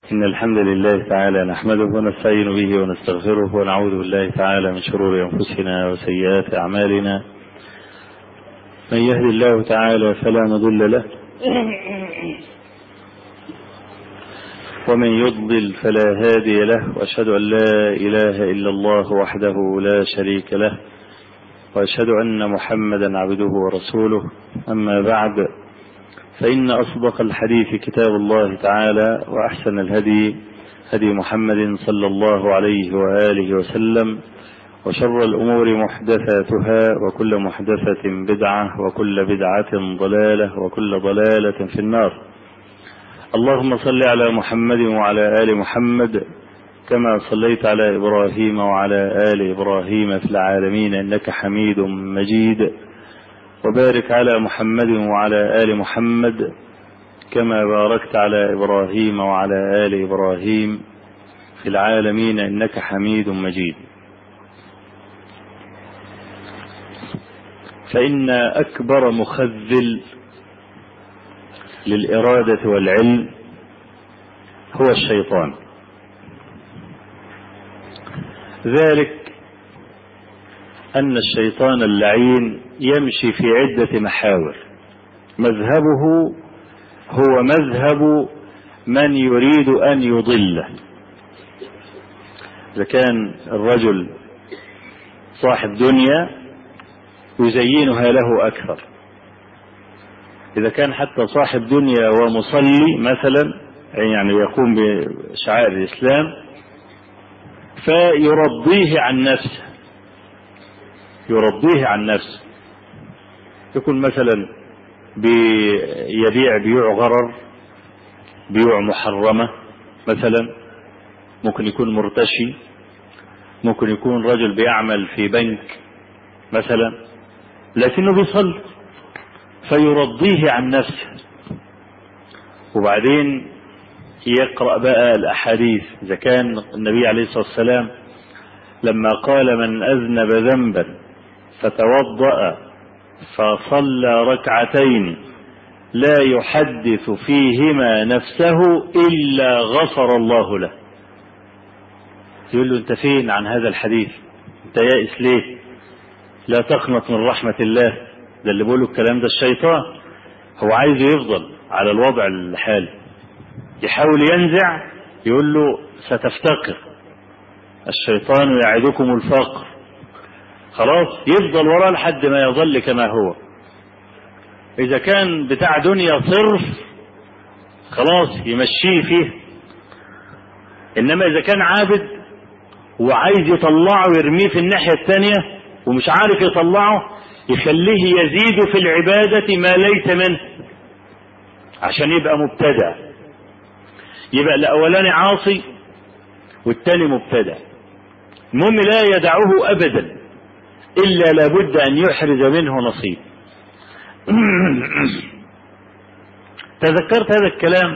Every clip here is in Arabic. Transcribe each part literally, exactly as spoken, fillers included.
إن الحمد لله تعالى نحمده ونستعين به ونستغفره ونعوذ بالله تعالى من شرور أنفسنا وسيئات أعمالنا. من يهد الله تعالى فلا مضل له ومن يضلل فلا هادي له، وأشهد أن لا إله إلا الله وحده لا شريك له، وأشهد أن محمدا عبده ورسوله. أما بعد، فإن أصدق الحديث كتاب الله تعالى، وأحسن الهدي هدي محمد صلى الله عليه وآله وسلم، وشر الأمور محدثاتها، وكل محدثة بدعة، وكل بدعة ضلالة، وكل ضلالة في النار. اللهم صل على محمد وعلى آل محمد كما صليت على إبراهيم وعلى آل إبراهيم في العالمين إنك حميد مجيد، وبارك على محمد وعلى آل محمد كما باركت على إبراهيم وعلى آل إبراهيم في العالمين إنك حميد مجيد. فإن أكبر مخذل للإرادة والعلم هو الشيطان. ذلك أن الشيطان اللعين يمشي في عدة محاور، مذهبه هو مذهب من يريد أن يضله. إذا كان الرجل صاحب دنيا يزينها له أكثر، إذا كان حتى صاحب دنيا ومصلي مثلا، يعني يقوم بشعائر الإسلام، فيرضيه عن نفسه يرضيه عن نفسه يكون مثلا بيبيع بيوع غرر، بيوع محرمة مثلا، ممكن يكون مرتشي، ممكن يكون رجل بيعمل في بنك مثلا، لكنه بيصلي، فيرضيه عن نفسه. وبعدين يقرأ بقى الأحاديث. إذا كان النبي عليه الصلاة والسلام لما قال من أذنب ذنبا فتوضأ فصلى ركعتين لا يحدث فيهما نفسه إلا غفر الله له، يقول له أنت فين عن هذا الحديث؟ أنت يائس ليه؟ لا تقنط من رحمة الله. ده اللي بيقوله الكلام ده الشيطان، هو عايز يفضل على الوضع الحالي، يحاول ينزع، يقول له ستفتقر، الشيطان يعدكم الفقر، خلاص يفضل وراه لحد ما يظل كما هو. إذا كان بتاع دنيا صرف خلاص يمشيه فيه، إنما إذا كان عابد وعايز يطلعه ويرميه في الناحية الثانية ومش عارف يطلعه، يخليه يزيد في العبادة ما ليس منه عشان يبقى مبتدع. يبقى الأولاني عاصي والثاني مبتدع، المهم لا يدعه أبدا إلا لابد أن يحرز منه نصيب. تذكرت هذا الكلام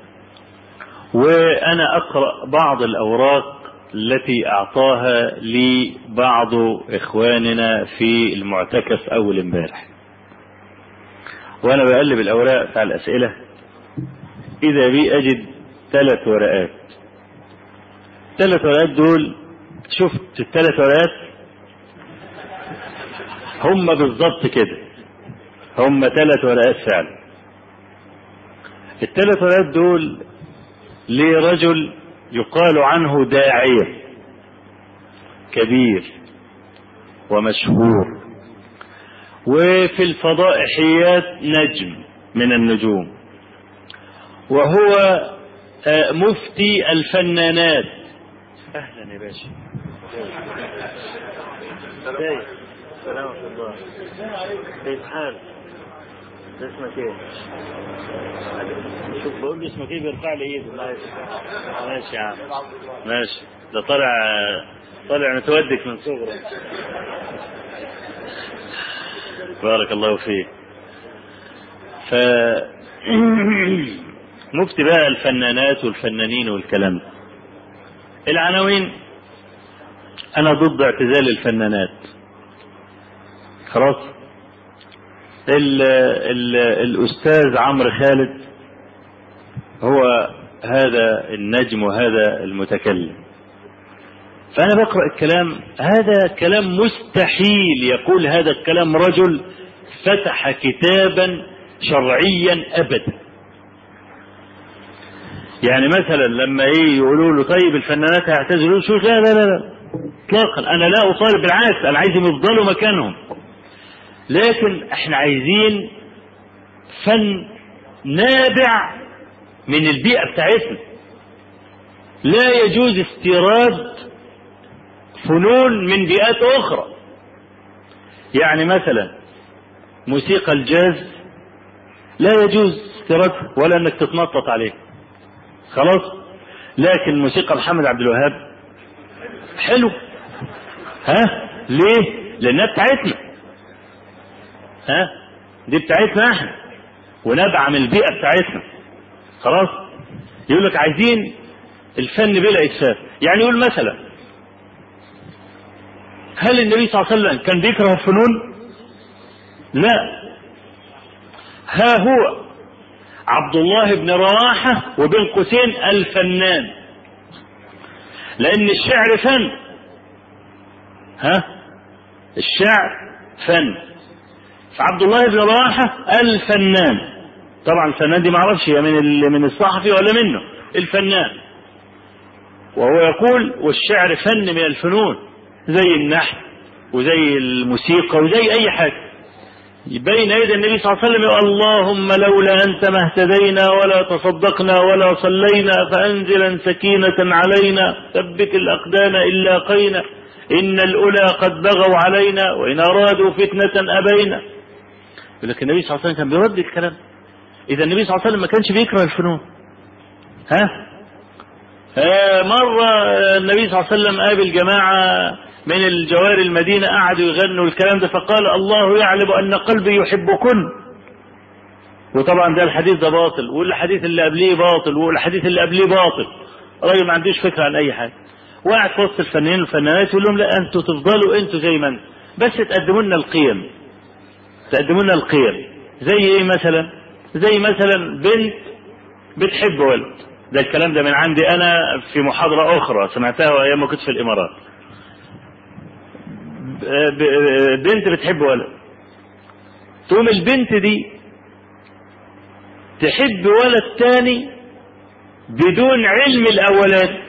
وأنا أقرأ بعض الأوراق التي أعطاها لي بعض إخواننا في المعتكف أول امبارح، وأنا بقلب الأوراق على الأسئلة إذا بي أجد ثلاث ورقات. ثلاث ورقات دول، شفت الثلاث ورقات هم بالضبط كده، هم ثلاث ورقات فعلا. الثلاث ورقات دول لرجل يقال عنه داعية كبير ومشهور، وفي الفضائحيات نجم من النجوم، وهو مفتي الفنانات. أهلا يا باشا. ازيك؟ السلام عليكم. الله كيف حالك؟ اسمك ايه؟ شوف بقول له اسمك ايه بيرفع لي ايده. ماشي يا عم، ماشي. ده طالع طالع متودك من صغره. بارك الله فيك. ف مفتي بقى الفنانات والفنانين والكلام ده. العناوين: انا ضد اعتزال الفنانات. خلاص. ال ال الأستاذ عمرو خالد هو هذا النجم وهذا المتكلم. فأنا بقرأ الكلام، هذا كلام مستحيل يقول هذا الكلام رجل فتح كتابا شرعيا أبدا. يعني مثلا لما ايه يقولوا له طيب الفنانات هيعتزلوا شو، لا لا لا اطلاقا، انا لا اطالب، بالعكس انا عايزهم يفضلوا مكانهم، لكن احنا عايزين فن نابع من البيئة بتاعتنا. لا يجوز استيراد فنون من بيئات اخرى. يعني مثلا موسيقى الجاز لا يجوز استيرادها ولا انك تتنطط عليه، خلاص. لكن موسيقى محمد عبد الوهاب حلو، ها ليه؟ لانها بتاعتنا، ها دي بتاعتنا احنا ونبع من البيئة بتاعتنا، خلاص. يقول لك عايزين الفن بلا اسفاف. يعني يقول مثلا هل النبي صلى الله عليه وسلم كان بيكره الفنون؟ لا. ها هو عبد الله بن رواحة وبين قوسين الفنان، لأن الشعر فن، ها الشعر فن. فعبد الله بن رواحة الفنان، طبعا الفنان دي معرفش هي من من الصحفي ولا منه، الفنان. وهو يقول والشعر فن من الفنون زي النحت وزي الموسيقى وزي أي حاجة. بين يدي النبي صلى الله عليه وسلم يقول اللهم لولا أنت ما اهتدينا ولا تصدقنا ولا صلينا فأنزلا سكينة علينا ثبت الأقدام إن لاقينا إن الأولى قد بغوا علينا وإن أرادوا فتنة أبينا. لكن النبي صلى الله عليه وسلم كان بيرد الكلام. إذا النبي صلى الله عليه وسلم ما كانش بيكره الفنون. ها آه مرة النبي صلى الله عليه وسلم قابل جماعة من الجوار المدينة قعدوا يغنوا الكلام ده، فقال الله يعلم أن قلبي يحبكن. وطبعا ده الحديث ده باطل، والحديث اللي قبليه باطل، والحديث اللي قبليه باطل. راجل ما عندوش فكرة عن أي حاجة، وقعد في وسط الفنانين والفنانات يقول لهم لا أنتوا تفضلوا أنتوا زي ما أنتوا، بس تقدموا لنا القيم، تقدموا لنا القيم. زي إيه مثلا؟ زي مثلا بنت بتحب ولد، ده الكلام ده من عندي أنا في محاضرة أخرى سمعتها أيام ما كنت في الإمارات. بنت بتحب ولد، تقوم البنت دي تحب ولد تاني بدون علم الأولاد،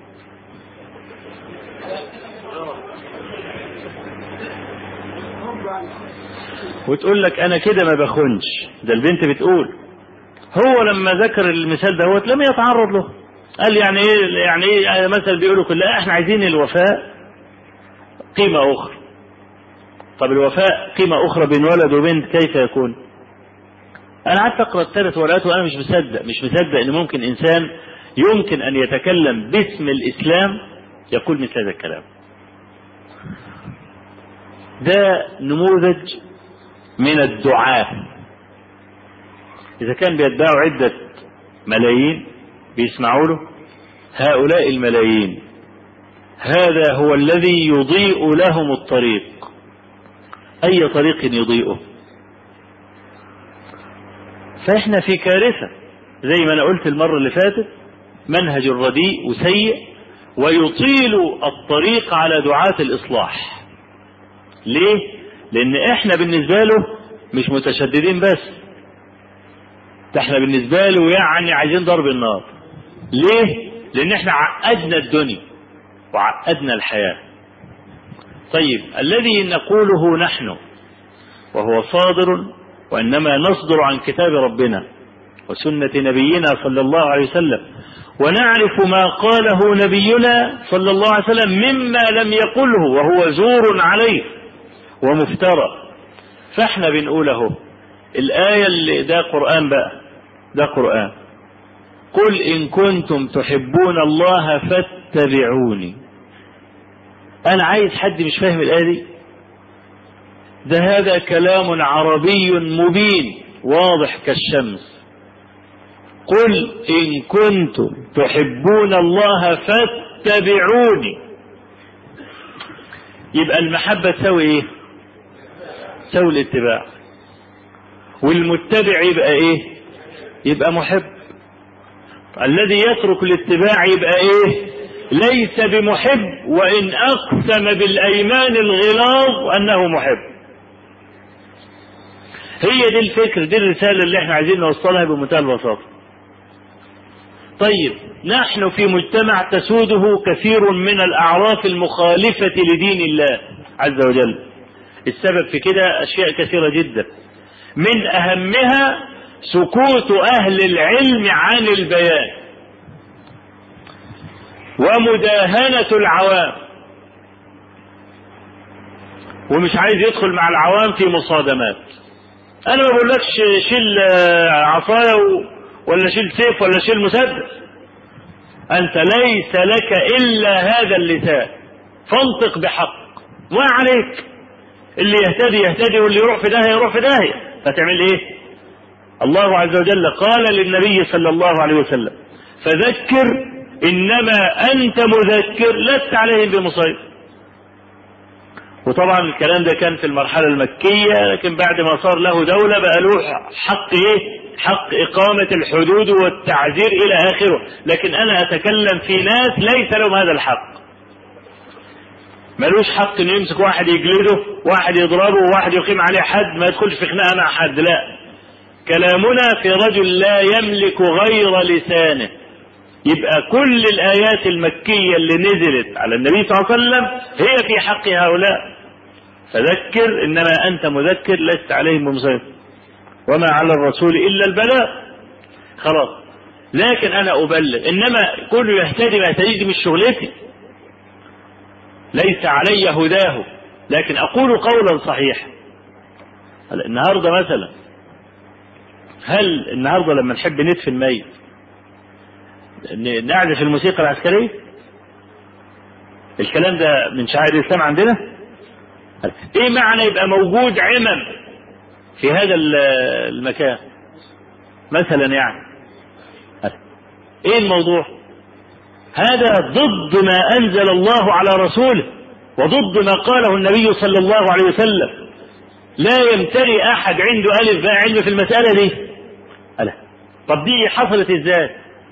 وتقول لك أنا كده ما بخونش. ده البنت بتقول. هو لما ذكر المثال ده لم يتعرض له، قال يعني ايه يعني ايه مثلا بيقولوا كلها احنا عايزين الوفاء قيمة أخرى. طب الوفاء قيمة أخرى بين ولد وبنت كيف يكون؟ أنا قعدت أقرأ الثلاث ورقات وأنا مش مصدق مش مصدق إن ممكن إنسان يمكن أن يتكلم باسم الإسلام يقول مثل هذا الكلام. ده نموذج من الدعاة. إذا كان بيتباعوا عدة ملايين بيسمعوا له، هؤلاء الملايين هذا هو الذي يضيء لهم الطريق. أي طريق يضيئه؟ فإحنا في كارثة زي ما أنا قلت المرة اللي فاتت، منهج رديء وسيء ويطيل الطريق على دعاة الإصلاح. ليه؟ لأن إحنا بالنسبة له مش متشددين بس، ده إحنا بالنسبة له يعني عايزين ضرب النار. ليه؟ لأن إحنا عقدنا الدنيا وعقدنا الحياة. طيب الذي نقوله نحن وهو صادر، وإنما نصدر عن كتاب ربنا وسنة نبينا صلى الله عليه وسلم، ونعرف ما قاله نبينا صلى الله عليه وسلم مما لم يقله وهو زور عليه ومفترى. فاحنا بنقوله الآية اللي ده قرآن بقى، ده قرآن. قل إن كنتم تحبون الله فاتبعوني. أنا عايز حد مش فاهم الآية دي؟ ده هذا كلام عربي مبين واضح كالشمس. قل إن كنتم تحبون الله فاتبعوني. يبقى المحبة تساوي إيه؟ تساوي الاتباع. والمتبع يبقى إيه؟ يبقى محب. الذي يترك الاتباع يبقى ايه؟ ليس بمحب، وان اقسم بالايمان الغلاظ انه محب. هي دي الفكر، دي الرسالة اللي احنا عايزين نوصلها بمنتهى البساطة. طيب نحن في مجتمع تسوده كثير من الأعراف المخالفة لدين الله عز وجل. السبب في كده أشياء كثيرة جدا، من أهمها سكوت أهل العلم عن البيان ومداهنة العوام، ومش عايز يدخل مع العوام في مصادمات. أنا ما بقولكش شيل عصاية ولا شيل سيف ولا شيل مسدس، أنت ليس لك إلا هذا اللسان، فانطق بحق ما عليك. اللي يهتدي يهتدي واللي يروح في داهية يروح في داهية، فتعمل إيه؟ الله عز وجل قال للنبي صلى الله عليه وسلم فذكر إنما أنت مذكر لست عليهم بمسيطر. وطبعا الكلام ده كان في المرحلة المكية، لكن بعد ما صار له دولة بقى له حق ايه؟ حق إقامة الحدود والتعزير إلى آخره. لكن أنا أتكلم في ناس ليس لهم هذا الحق، ملوش حق إنه يمسك واحد يجلده، واحد يضربه، واحد يقيم عليه حد، ما يدخلش في خناقة مع حد. لا، كلامنا في رجل لا يملك غير لسانه. يبقى كل الآيات المكية اللي نزلت على النبي صلى الله عليه وسلم هي في حق هؤلاء. فذكر إنما أنت مذكر لست عليهم بمسيطر وما على الرسول إلا البلاغ. خلاص، لكن أنا أبلغ، إنما كل يهتدي ما يهتدي مش شغلتي، ليس علي هداه، لكن أقول قولا صحيحا. النهاردة مثلا، هل النهاردة لما نحب ندفن ميت نعزف الموسيقى العسكرية؟ الكلام ده من شعائر الإسلام عندنا. ايه معنى يبقى موجود عمم في هذا المكان مثلا؟ يعني ايه الموضوع؟ هذا ضد ما انزل الله على رسوله وضد ما قاله النبي صلى الله عليه وسلم. لا يمتري احد عنده الف باء علم في المسألة دي. ألا طب دي حصلت ازاي؟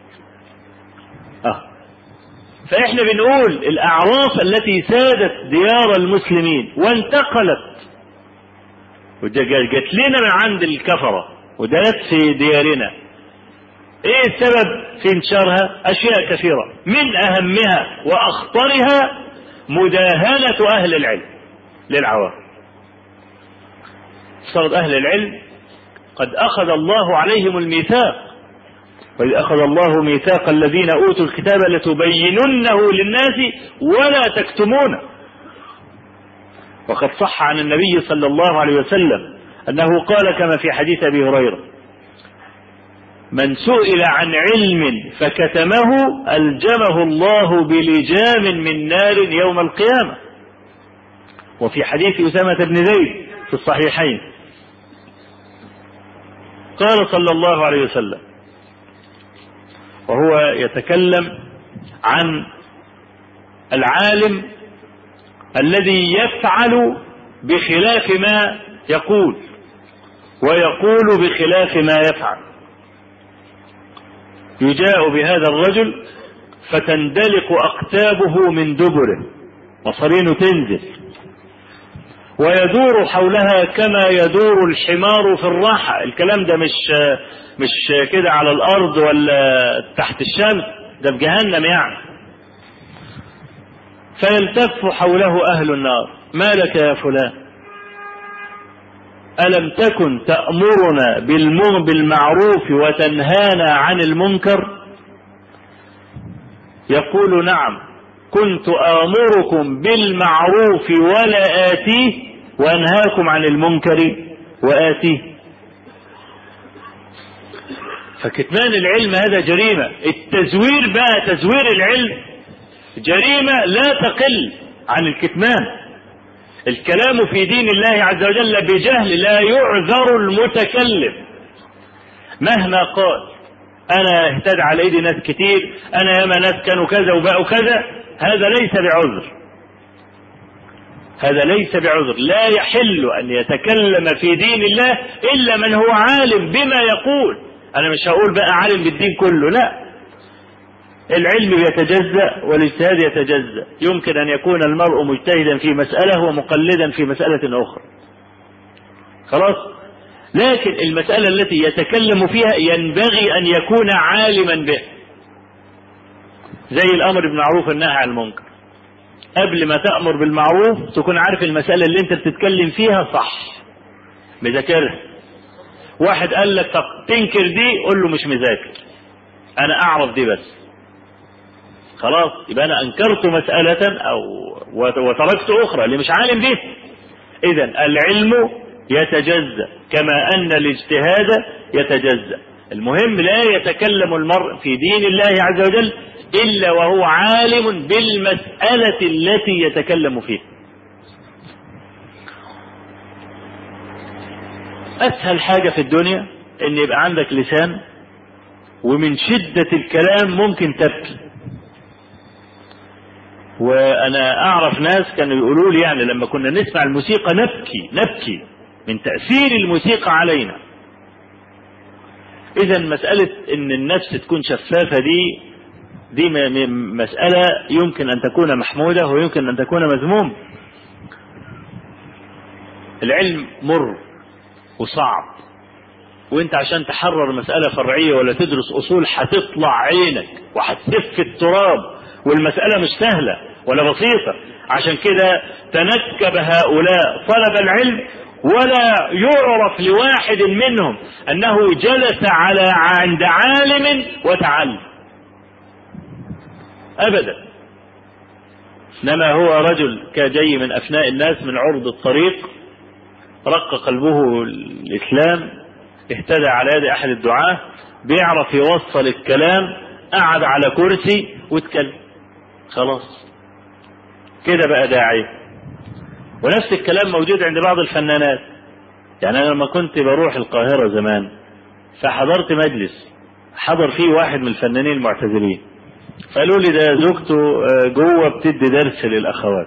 اه فاحنا بنقول الاعراف التي سادت ديار المسلمين وانتقلت وجت لنا من عند الكفرة ودلت في ديارنا، ايه السبب في انتشارها؟ اشياء كثيرة، من اهمها واخطرها مداهنة اهل العلم للعوام. صار اهل العلم قد اخذ الله عليهم الميثاق، وإذ أخذ الله ميثاق الذين أوتوا الكتاب لتبيننه للناس ولا تكتمونه. وقد صح عن النبي صلى الله عليه وسلم أنه قال كما في حديث أبي هريرة: من سئل عن علم فكتمه ألجمه الله بلجام من نار يوم القيامة. وفي حديث أسامة بن زيد في الصحيحين قال صلى الله عليه وسلم وهو يتكلم عن العالم الذي يفعل بخلاف ما يقول ويقول بخلاف ما يفعل، يجاء بهذا الرجل فتندلق أقتابه من دبره، مصارينه تنزل، ويدور حولها كما يدور الحمار في الراحة. الكلام ده مش مش كده على الأرض ولا تحت الشمس، ده في جهنم يعني. فيلتف حوله أهل النار: ما لك يا فلان؟ ألم تكن تأمرنا بالمعروف وتنهانا عن المنكر؟ يقول: نعم، كنت آمركم بالمعروف ولا آتيه وأنهاكم عن المنكر وآتيه. فكتمان العلم هذا جريمة. التزوير بقى، تزوير العلم جريمة لا تقل عن الكتمان. الكلام في دين الله عز وجل بجهل لا يعذر المتكلم مهما قال. أنا اهتدى على ايدي ناس كتير، أنا ياما ناس كانوا كذا وبقوا كذا، هذا ليس بعذر، هذا ليس بعذر. لا يحل أن يتكلم في دين الله إلا من هو عالم بما يقول. أنا مش هقول بقى عالم بالدين كله، لا، العلم يتجزأ والاجتهاد يتجزأ، يمكن أن يكون المرء مجتهدا في مسألة ومقلدا في مسألة أخرى، خلاص. لكن المسألة التي يتكلم فيها ينبغي أن يكون عالما بها، زي الأمر بالمعروف والنهي عن المنكر. قبل ما تأمر بالمعروف تكون عارف المسألة اللي أنت بتتكلم فيها صح، مذاكرها. واحد قال لك طب تنكر دي، قول له مش مذاكر، أنا أعرف دي بس، خلاص. يبقى أنا أنكرت مسألة أو وتركت أخرى اللي مش عالم بيها. إذن العلم يتجزأ كما أن الاجتهاد يتجزأ. المهم لا يتكلم المرء في دين الله عز وجل إلا وهو عالم بالمسألة التي يتكلم فيها. أسهل حاجة في الدنيا إن يبقى عندك لسان ومن شدة الكلام ممكن تبكي. وأنا أعرف ناس كانوا يقولوا لي يعني لما كنا نسمع الموسيقى نبكي نبكي من تأثير الموسيقى علينا. إذا مسألة إن النفس تكون شفافة دي دي مسألة يمكن أن تكون محمودة ويمكن أن تكون مذمومة. العلم مر وصعب، وانت عشان تحرر مسألة فرعية ولا تدرس أصول هتطلع عينك وهتسف التراب، والمسألة مش سهلة ولا بسيطة. عشان كده تنكب هؤلاء طلب العلم ولا يعرف لواحد منهم أنه جلس على عند عالم وتعلم أبدا، إنما هو رجل كجاي من أفناء الناس من عرض الطريق، رق قلبه الإسلام، اهتدى على يد أحد الدعاة، بيعرف يوصل الكلام، قعد على كرسي واتكلم، خلاص كده بقى داعي. ونفس الكلام موجود عند بعض الفنانات. يعني أنا لما كنت بروح القاهرة زمان فحضرت مجلس حضر فيه واحد من الفنانين المعتزلين، قالوا لي ده زوجته جوه بتدي درس للأخوات.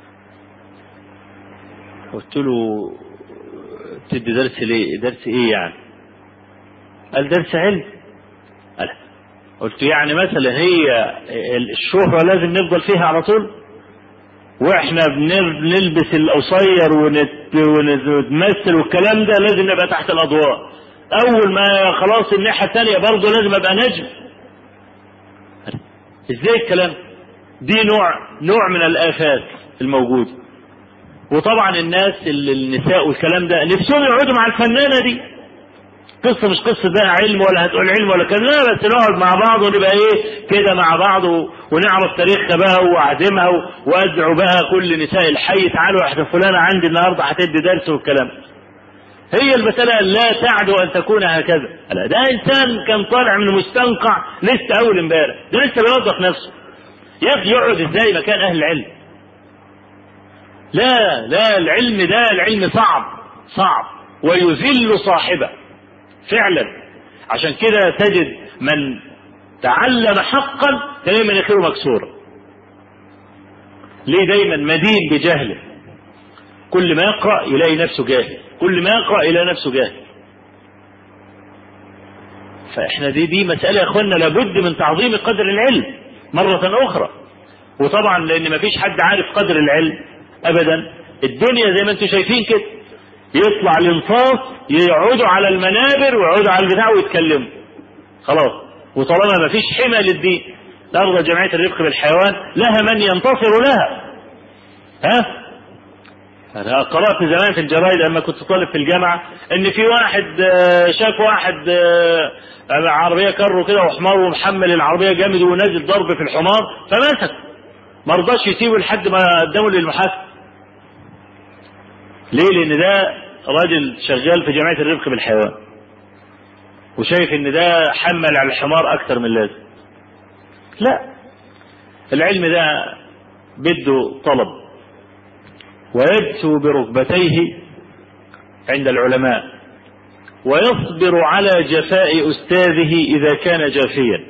قلت له بتدي درس ليه؟ درس ايه يعني؟ قال درس علم. قال قلت يعني مثلا هي الشهرة لازم نفضل فيها على طول، واحنا بنلبس القصير ونتمثل والكلام ده لازم نبقى تحت الأضواء، اول ما خلاص الناحية الثانية برضه لازم ابقى نجم؟ ازاي الكلام؟ دي نوع نوع من الآفات الموجودة. وطبعا الناس النساء والكلام ده نفسهم يقعدوا مع الفنانة دي. قصة مش قصة بقى علم ولا هتقول علم ولا كذا، لا، بس نقعد مع بعض ونبقى ايه كده مع بعض ونعرف تاريخها بقى واعزمها وادعو بقى كل نساء الحي تعالوا احنا فلانة عندي النهارده هتدي درس والكلام. هي المسألة لا تعدو ان تكون هكذا. لا، ده انسان كان طالع من مستنقع لسه اول امبارح، ده لسه بيوظف نفسه. يا اخي يقعد ازاي مكان اهل العلم؟ لا لا، العلم ده العلم صعب صعب ويذل صاحبه فعلا. عشان كده تجد من تعلم حقا تلاقي مناخيره مكسوره. ليه؟ دايما مدين بجهله، كل ما يقرأ يلاقي نفسه جاهل، كل ما يقرأ يلاقي نفسه جاهل. فاحنا دي دي مسألة يا اخوانا لابد من تعظيم قدر العلم مرة اخرى. وطبعا لان ما فيش حد عارف قدر العلم ابدا، الدنيا زي ما انتم شايفين كده، يطلع الانصاص يقعدوا على المنابر ويقعدوا على البتاع ويتكلموا خلاص. وطالما ما فيش حمى للدين، ترضى جمعية الرفق بالحيوان لها من ينتصر لها. ها انا قرأت زمان في الجرايد لما كنت طالب في الجامعة ان في واحد شاف واحد عربية كرو كده وحمار ومحمل العربية جامد ونازل ضرب في الحمار، فمسك ما رضاش يسيبه لحد ما قدمه للمحاكمة. ليه؟ لان ده راجل شغال في جمعية الرفق بالحيوان وشايف ان ده حمل على الحمار اكتر من لازم. لا، العلم ده بده طلب، ويجثو بركبتيه عند العلماء ويصبر على جفاء أستاذه إذا كان جافيا،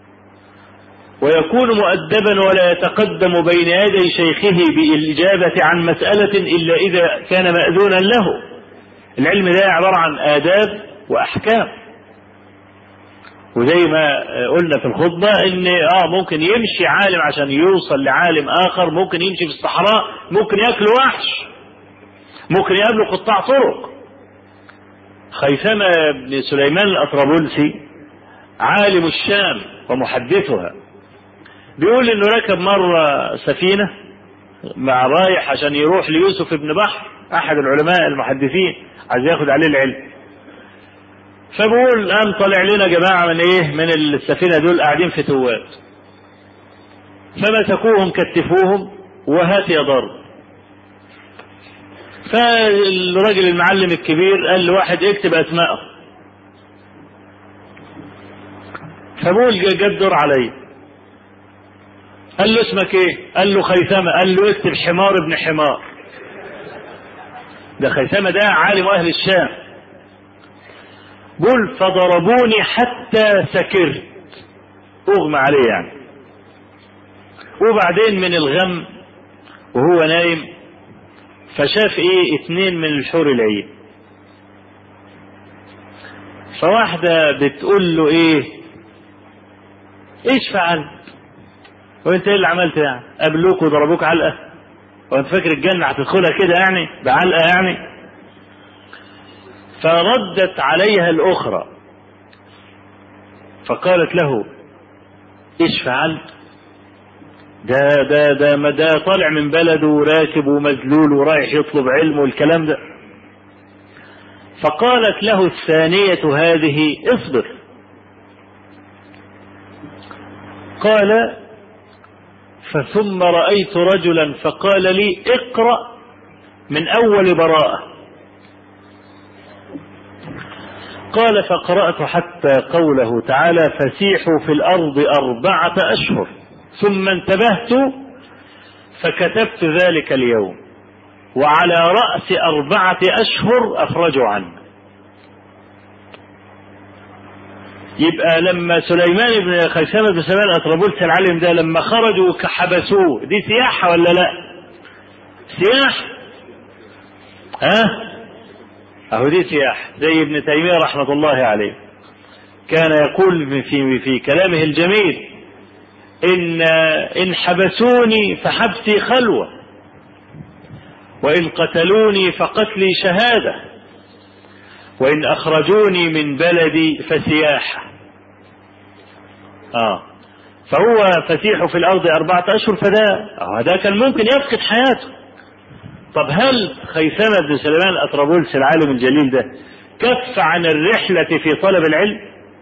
ويكون مؤدبا ولا يتقدم بين يدي شيخه بالإجابة عن مسألة إلا إذا كان مأذونا له. العلم ده عبارة عن آداب وأحكام، وزي ما قلنا في الخطبة ان اه ممكن يمشي عالم عشان يوصل لعالم اخر، ممكن يمشي في الصحراء، ممكن ياكل وحش، ممكن يقابله قطاع طرق. خيثمة بن سليمان الأطرابلسي عالم الشام ومحدثها بيقول انه ركب مرة سفينة مع رايح عشان يروح ليوسف بن بحر احد العلماء المحدثين عايز ياخد عليه العلم. فبقول قام طلع لنا جماعة من ايه من السفينة دول قاعدين في توات، فمسكوهم كتفوهم وهات يا ضرب. فالراجل المعلم الكبير قال له واحد اكتب اسماءه. فبقول جه الدور علي، قال له اسمك ايه؟ قال له خيثمة. قال له اكتب حمار ابن حمار. ده خيثمة ده عالم اهل الشام. قل فضربوني حتى سكرت، اغمى عليه يعني. وبعدين من الغم وهو نايم فشاف ايه اتنين من الحور العين. فواحدة بتقول له ايه ايش فعلت وانت ايه اللي عملت يعني؟ قابلوك وضربوك علقة وانت فاكر الجنة هتدخلها كده يعني بعلقة يعني؟ فردت عليها الاخرى فقالت له ايش فعلت؟ ده ده ده ما ده طالع من بلده وراكب ومذلول ورايح يطلب علم والكلام ده. فقالت له الثانية هذه اصبر. قال فثم رأيت رجلا فقال لي اقرأ من أول براءة. قال فقرأت حتى قوله تعالى فسيحوا في الأرض أربعة أشهر ثم انتبهت فكتبت ذلك اليوم وعلى رأس أربعة أشهر أخرجوا عنه. يبقى لما سليمان بن خيثمة بن سليمان الأطرابلسي العالم ده لما خرجوا حبسوه، دي سياحة ولا لا؟ سياحة. ها أهو دي سياحة. زي ابن تيمية رحمة الله عليه كان يقول في في كلامه الجميل إن إن حبسوني فحبسي خلوة وإن قتلوني فقتلي شهادة وإن أخرجوني من بلدي فسياحة. آه فهو فسيح في الأرض أربعة أشهر، فده هذا كان ممكن يفقد حياته. طب هل خيثمة بن سليمان الأطرابلسي العالم الجليل ده كف عن الرحلة في طلب العلم؟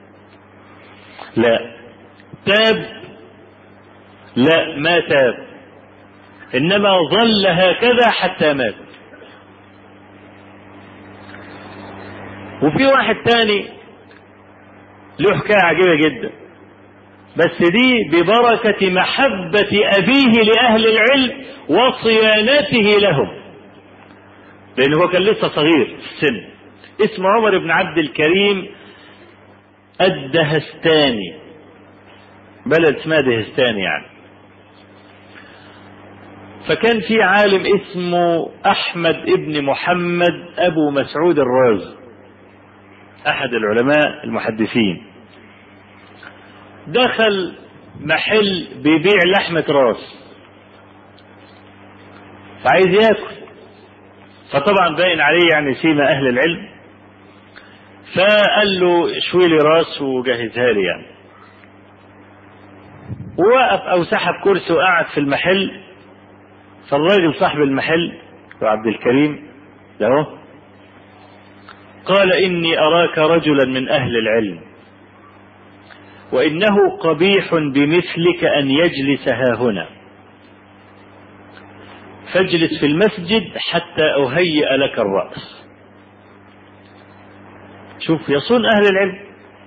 لا. تاب؟ لا ما تاب، إنما ظل هكذا حتى مات. وفي واحد تاني له حكاية عجيبة جدا، بس دي ببركة محبة أبيه لأهل العلم وصيانته لهم، لأنه كان لسه صغير في السن. اسمه عمر بن عبد الكريم الدهستاني، بلد اسمها دهستاني يعني. فكان في عالم اسمه أحمد ابن محمد أبو مسعود الرازي، أحد العلماء المحدثين. دخل محل بيبيع لحمة راس فعايز ياكل، فطبعا باين عليه يعني سيما أهل العلم، فقال له شوي لي راس وجهزها لي يعني. ووقف أو سحب كرسي وقعد في المحل. فالراجل صاحب المحل وعبد الكريم له قال إني أراك رجلا من أهل العلم وإنه قبيح بمثلك أن يجلس هاهنا، فاجلس في المسجد حتى أهيئ لك الرأس. شوف يصون أهل العلم،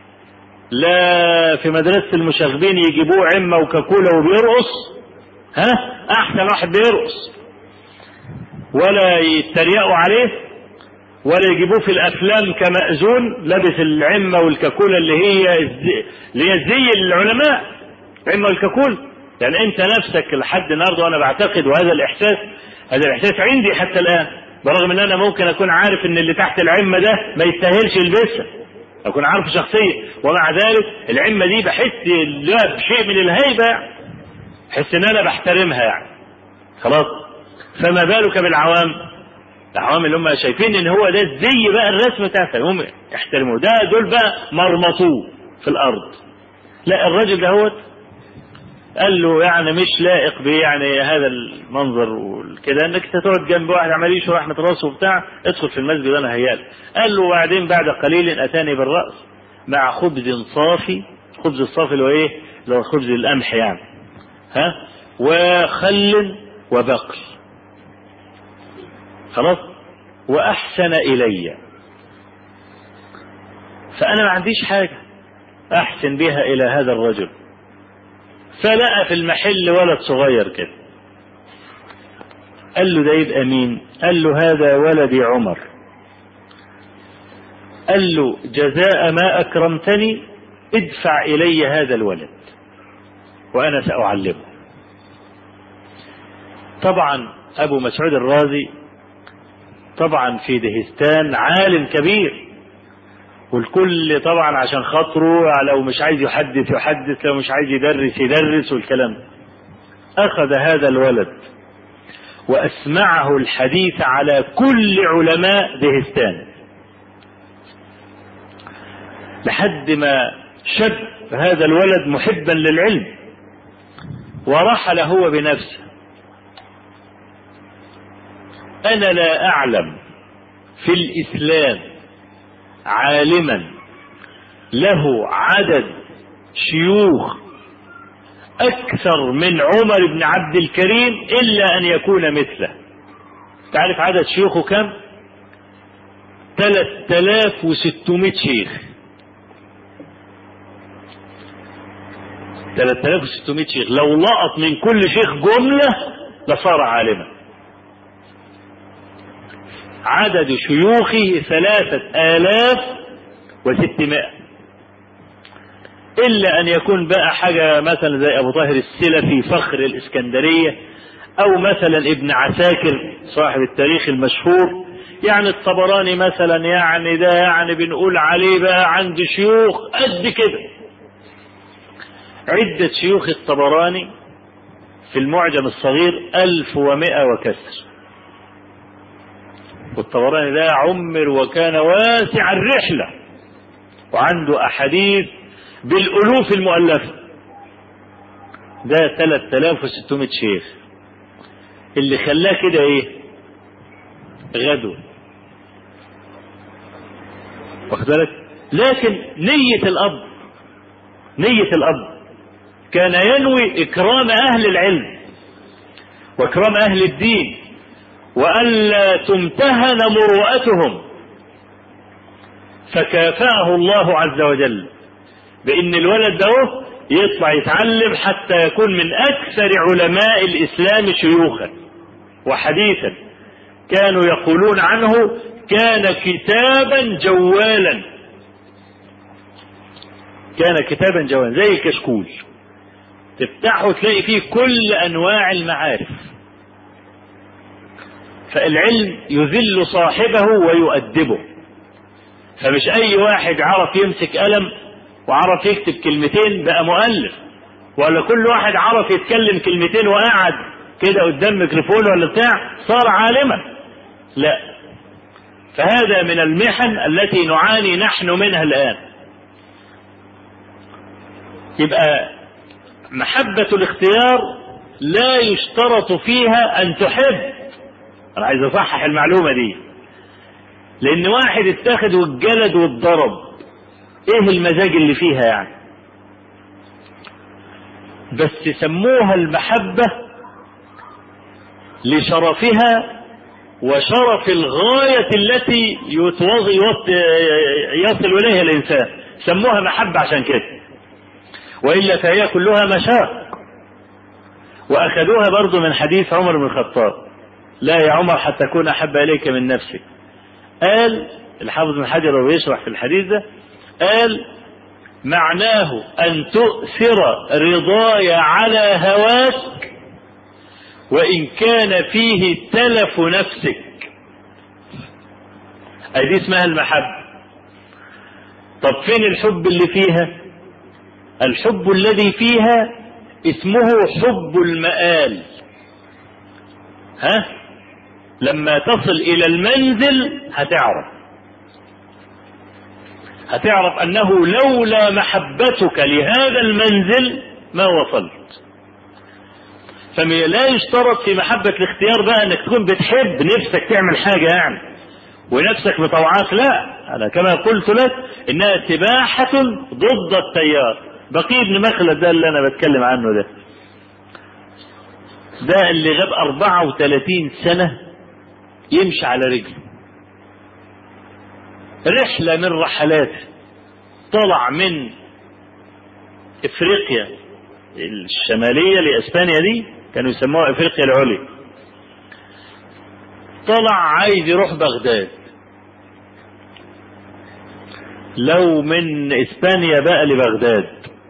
لا في مدرسة المشاغبين يجيبوه عمة وكاكولا وبيرقص، ها أحسن واحد بيرقص، ولا يتريقوا عليه، ولا يجيبوه في الأفلام كمأذون لابس العمة والكاكولا اللي هي اللي هي زي العلماء عمة والكاكول. يعني أنت نفسك لحد النهارده وأنا بعتقد، وهذا الإحساس هذا الإحساس عندي حتى الآن، برغم أن أنا ممكن أكون عارف أن اللي تحت العمة ده ما يستاهلش يلبسها، أكون عارف شخصية، ومع ذلك العمة دي بحس لها بشيء من الهيبة، بحس إن أنا بحترمها يعني. خلاص، فما بالك بالعوام؟ العوام اللي هم شايفين إن هو ده الزي بقى الرسم بتاعه، هم يحترموه، ده دول بقى مرمطوه في الأرض. لا، الرجل ده هو قال له يعني مش لائق بيه يعني هذا المنظر وكده انك تقعد جنب واحد عمال يشرح رحمه راسه وبتاع، ادخل في المسجد انا هيال. قال له وبعدين بعد قليل اتاني بالراس مع خبز صافي، خبز الصافي اللي هو ايه؟ اللي هو خبز القمح يعني، ها، وخل وبقل. خلاص، واحسن الي، فانا ما عنديش حاجه احسن بها الى هذا الرجل. فلقى في المحل ولد صغير كده، قال له ده يبقى مين؟ قال له هذا ولدي عمر. قال له جزاء ما أكرمتني ادفع إلي هذا الولد وأنا سأعلمه. طبعا أبو مسعود الرازي طبعا في دهستان عالم كبير، والكل طبعا عشان خاطره لو مش عايز يحدث يحدث، لو مش عايز يدرس يدرس والكلام. أخذ هذا الولد وأسمعه الحديث على كل علماء دهستان لحد ما شب هذا الولد محبا للعلم، ورحل هو بنفسه. أنا لا أعلم في الإسلام عالما له عدد شيوخ أكثر من عمر بن عبد الكريم إلا أن يكون مثله. تعرف عدد شيوخه كم؟ ثلاثة آلاف وستمائة شيخ. ثلاثة آلاف وستمائة شيخ، لو لقط من كل شيخ جملة لصار عالما. عدد شيوخه ثلاثة آلاف وستمائة، إلا أن يكون بقى حاجة مثلا زي أبو طاهر السلفي فخر الإسكندرية، أو مثلا ابن عساكر صاحب التاريخ المشهور. يعني الطبراني مثلا يعني ده يعني بنقول عليه بقى عند شيوخ قد كده. عدة شيوخ الطبراني في المعجم الصغير ألف ومائة وكسر، والطبراني ده عمر وكان واسع الرحلة وعنده أحاديث بالألوف المؤلفة. ده ثلاثة آلاف وستمائة شيخ. اللي خلاه كده ايه؟ غدو، واخد بالك؟ لكن نية الأب، نية الأب كان ينوي إكرام أهل العلم وإكرام أهل الدين، وألا تمتهن مروءتهم، فكافأه الله عز وجل بأن الولد ده يطلع يتعلم حتى يكون من أكثر علماء الإسلام شيوخا وحديثا. كانوا يقولون عنه كان كتابا جوالا، كان كتابا جوالا زي الكشكول، تفتحه تلاقي فيه كل أنواع المعارف. فالعلم يذل صاحبه ويؤدبه، فمش أي واحد عرف يمسك قلم وعرف يكتب كلمتين بقى مؤلف، ولا كل واحد عرف يتكلم كلمتين وقعد كده قدام ميكروفون ولا بتاع صار عالما. لا، فهذا من المحن التي نعاني نحن منها الآن. يبقى محبة الاختيار لا يشترط فيها أن تحب. أنا عايز أصحح المعلومة دي، لأن واحد اتاخد والجلد والضرب، إيه المزاج اللي فيها يعني؟ بس سموها المحبة لشرفها وشرف الغاية التي يصل إليها الإنسان، سموها محبة عشان كده، وإلا فهي كلها مشاق. وأخذوها برضو من حديث عمر بن الخطاب: لا يا عمر حتى أكون أحب إليك من نفسك. قال الحافظ بن حجر وهو يشرح في الحديث ده، قال معناه أن تؤثر رضاي على هواك وإن كان فيه تلف نفسك. أي دي اسمها المحبة. طب فين الحب اللي فيها؟ الحب الذي فيها اسمه حب المآل. ها، لما تصل الى المنزل هتعرف هتعرف انه لولا محبتك لهذا المنزل ما وصلت. فلا يشترط في محبة الاختيار بقى انك تكون بتحب نفسك تعمل حاجة يعني ونفسك مطوعاك، لا، انا كما قلت لك انها سباحة ضد التيار. بقي بن مخلد ده اللي انا بتكلم عنه، ده ده اللي غاب أربعة وثلاثين سنة يمشي على رجله، رحلة من رحلاته، طلع من افريقيا الشمالية لاسبانيا، دي كانوا يسموها افريقيا العليا، طلع عايز يروح بغداد. لو من اسبانيا بقى لبغداد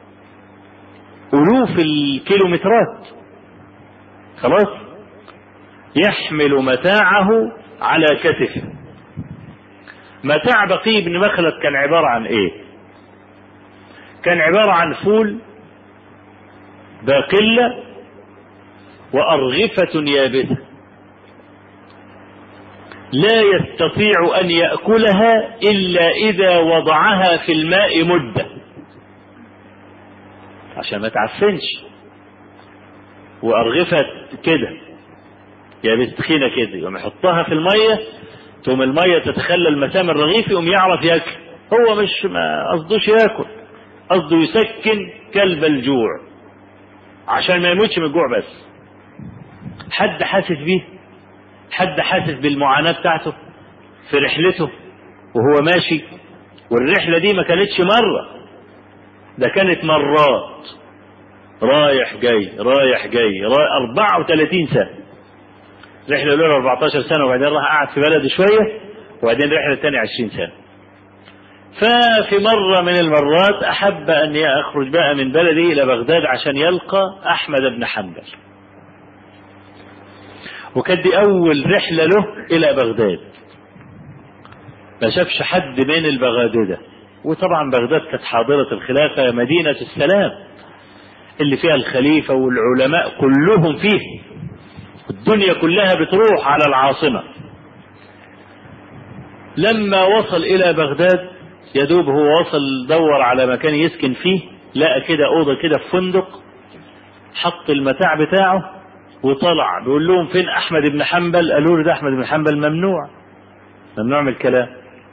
الوف الكيلومترات، خلاص، يحمل متاعه على كتفه. متاع بقي بن مخلد كان عبارة عن ايه؟ كان عبارة عن فول، باقلة، وأرغفة يابسة، لا يستطيع أن يأكلها إلا إذا وضعها في الماء مدة عشان ما تعفنش. وأرغفة كده يابسة تخينة كده، يوم يحطها في المية تقوم المية تتخلل مسام الرغيف، يقوم يعرف ياكل. هو مش ما قصدوش ياكل، قصده يسكن كلب الجوع عشان ما يموتش من الجوع. بس حد حاسس بيه؟ حد حاسس بالمعاناة بتاعته في رحلته وهو ماشي؟ والرحلة دي ما كانتش مرة، ده كانت مرات، رايح جاي رايح جاي أربعة وثلاثين سنة. رحلة الأولى أربعتاشر سنة، وبعدين راح قعد في بلده شوية، وبعدين رحلة الثانية عشرين سنة. ففي مرة من المرات أحب أن يخرج بقى من بلده إلى بغداد عشان يلقى أحمد بن حنبل، وكانت دي أول رحلة له إلى بغداد. ما شافش حد من البغاددة، وطبعا بغداد كانت حاضرة الخلافة، مدينة السلام اللي فيها الخليفة والعلماء كلهم فيه، الدنيا كلها بتروح على العاصمة. لما وصل إلى بغداد يدوب هو وصل دور على مكان يسكن فيه، لقى كده أوضة كده في فندق، حط المتاع بتاعه وطلع بيقول لهم فين أحمد بن حنبل؟ قالوا له ده أحمد بن حنبل ممنوع ممنوع من الكلام.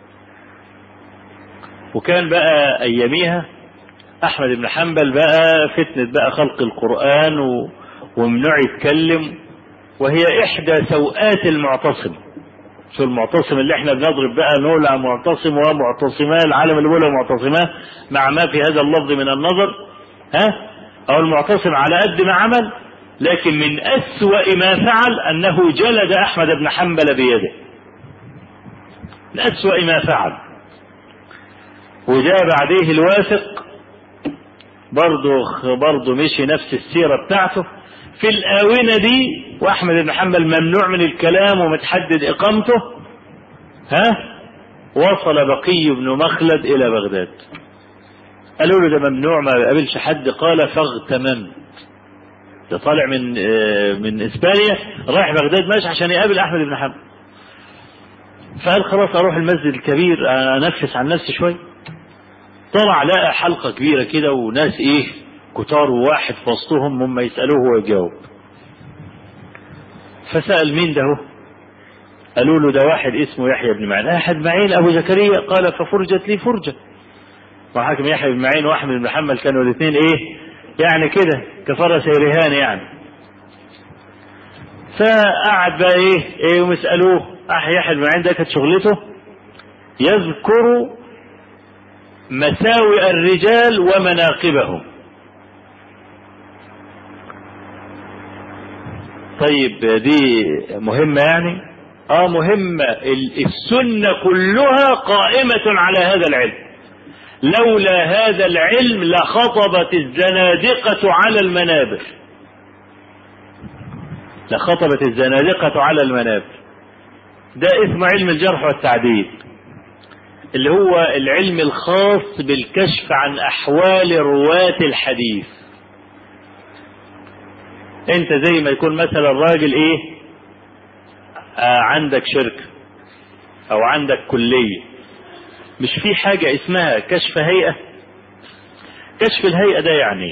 وكان بقى أياميها أحمد بن حنبل بقى فتنة بقى خلق القرآن و... وممنوع يتكلم، وهي إحدى سوءات المعتصم. شو المعتصم اللي احنا بنضرب بقى نقول عن معتصم ومعتصماه، العالم اللي بيقولها معتصماه مع ما في هذا اللفظ من النظر، ها، أو المعتصم على قد ما عمل، لكن من أسوأ ما فعل أنه جلد أحمد بن حنبل بيده، من أسوأ ما فعل. وجاء بعديه الواثق برضه برضه مشي نفس السيرة بتاعته في الآونة دي، وأحمد بن حنبل ممنوع من الكلام ومتحدد إقامته، ها، وصل بقي بن مخلد إلى بغداد. قالوا له ده ممنوع ما قابلش حد، قال فاغتممت. ده طالع من من إسبانيا رايح بغداد ماشي عشان يقابل أحمد بن حنبل. فقال خلاص أروح المسجد الكبير أنفس عن نفسي شوي. طلع لقى حلقة كبيرة كده وناس إيه كتار، وواحد في وسطهم هم يسألوه ويجاوب. فسأل مين ده؟ قالوا له ده واحد اسمه يحيى بن معين. أحد معين أبو زكريا؟ قال ففرجت لي فرجة. وحكم يحيى بن معين وأحمد بن حنبل كانوا الاثنين إيه يعني كده كفرس رهان يعني. فقعد بقى إيه إيه ومسألوه. يحيى بن معين ده كانت شغلته يذكر مساوئ الرجال ومناقبهم. طيب دي مهمة يعني؟ اه مهمة. السنة كلها قائمة على هذا العلم، لولا هذا العلم لخطبت الزنادقة على المنابر، لخطبت الزنادقة على المنابر. ده اسم علم الجرح والتعديل. اللي هو العلم الخاص بالكشف عن أحوال رواة الحديث. انت زي ما يكون مثلا راجل ايه آه عندك شركة او عندك كلية، مش في حاجة اسمها كشف هيئة؟ كشف الهيئة ده يعني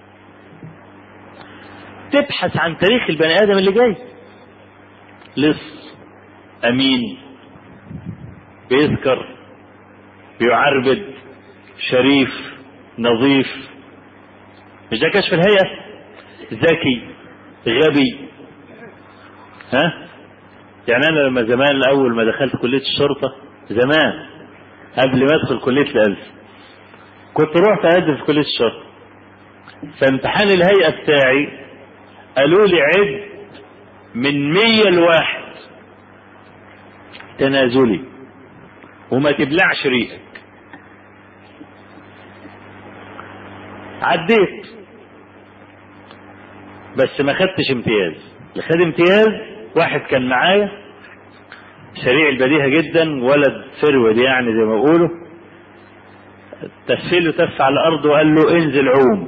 تبحث عن تاريخ البني ادم اللي جاي، لص، امين، بيذكر، بيعربد، شريف، نظيف. مش ده كشف الهيئة؟ ذكي، غبي. ها يعني انا لما زمان اول ما دخلت كلية الشرطة زمان قبل ما ادخل كلية الألف كنت رحت اقدم في كلية الشرطة، فامتحان الهيئة بتاعي قالوا لي عد من مية لواحد تنازلي وما تبلعش ريقك. عديت بس ما خدتش امتياز. اللي خد امتياز واحد كان معايا سريع البديهة جدا، ولد فرود يعني زي ما بيقولوا، تفله تف على الارض وقال له انزل عوم.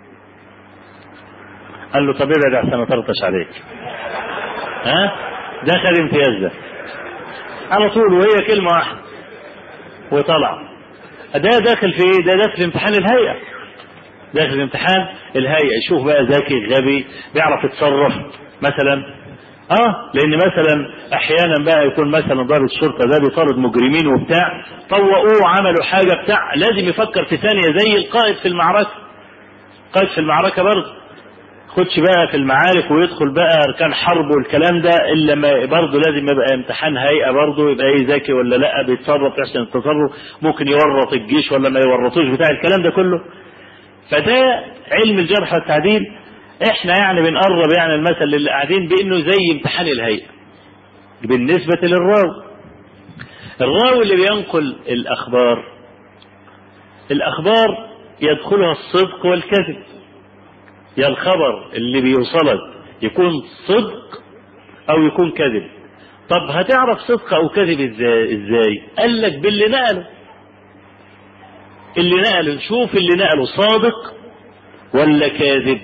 قال له طب ابعد عشان اطرطش عليك. ها ده خد امتياز ده على طول، وهي كلمة واحدة وطلع. ده داخل في ايه؟ ده داخل امتحان الهيئة، داخل امتحان الهيئة. شوف بقى ذكي غبي بيعرف يتصرف مثلا. اه لان مثلا احيانا بقى يكون مثلا ضابط الشرطة ده بيطارد مجرمين وبتاع، طوقوه عملوا حاجة بتاع، لازم يفكر في ثانية زي القائد في المعركة. قائد في المعركة برضه خدش بقى في المعارك ويدخل بقى اركان حرب والكلام ده، الا ما برضه لازم يبقى امتحان هيئة برضه، يبقى ايه ذكي ولا لا، بيتصرف يحسن التصرف، ممكن يورط الجيش ولا ما يورطوش بتاع الكلام ده كله. فده علم الجرح والتعديل. احنا يعني بنقرب يعني المثل اللي قاعدين بانه زي امتحان الهيئة بالنسبة للراوي. الراوي اللي بينقل الاخبار، الاخبار يدخلها الصدق والكذب. يا الخبر اللي بيوصلك يكون صدق او يكون كذب. طب هتعرف صدق او كذب ازاي؟ ازاي؟ قال لك باللي نقله. اللي نقله نشوف اللي نقله صادق ولا كاذب،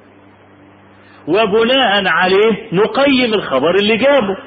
وبناء عليه نقيم الخبر اللي جابه.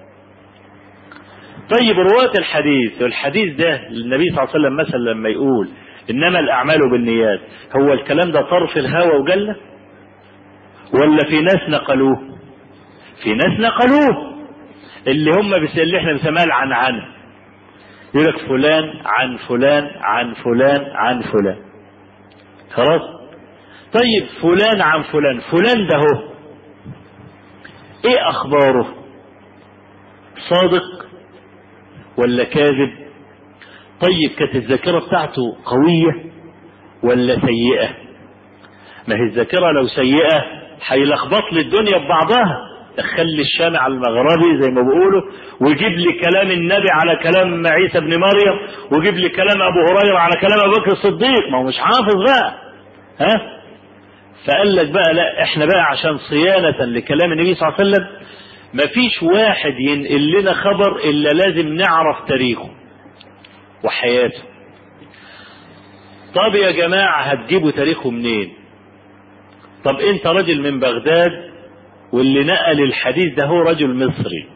طيب رواة الحديث، والحديث ده النبي صلى الله عليه وسلم مثلا لما يقول انما الاعمال بالنيات، هو الكلام ده طرف الهوى وجله ولا في ناس نقلوه؟ في ناس نقلوه اللي هم بس اللي احنا بنسميها العنعنه. يقول لك فلان عن فلان عن فلان عن فلان. خلاص. طيب فلان عن فلان، فلان ده هو ايه اخباره؟ صادق ولا كاذب؟ طيب كانت الذاكرة بتاعته قوية ولا سيئة؟ ما هي الذاكرة لو سيئة هيلخبط لي الدنيا ببعضها، يخلي الشام على المغربي زي ما بيقولوا، ويجيب لي كلام النبي على كلام عيسى بن مريم، ويجيب لي كلام ابو هريرة على كلام ابو بكر الصديق، ما هو مش حافظ بقى. ها فقال لك بقى لا، احنا بقى عشان صيانة لكلام النبي صلى الله عليه وسلم مفيش واحد ينقل لنا خبر الا لازم نعرف تاريخه وحياته. طب يا جماعة هتجيبوا تاريخه منين؟ طب انت رجل من بغداد واللي نقل الحديث ده هو رجل مصري،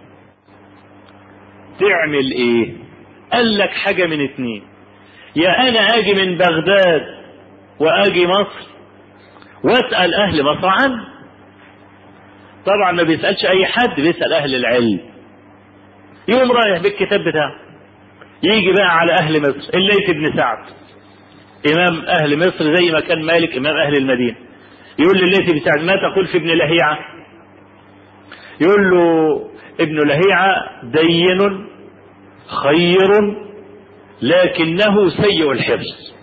تعمل ايه؟ قال لك حاجة من اتنين، يا انا اجي من بغداد واجي مصر واسأل اهل مصر عنه. طبعا ما بيسألش اي حد، بيسأل اهل العلم. يوم رايح بالكتاب بتاعه، يجي بقى على اهل مصر، الليث بن سعد امام اهل مصر زي ما كان مالك امام اهل المدينة. يقول لليث بن سعد ما تقول في ابن لهيعة؟ يقول له ابن لهيعة دين خير لكنه سيء الحفظ،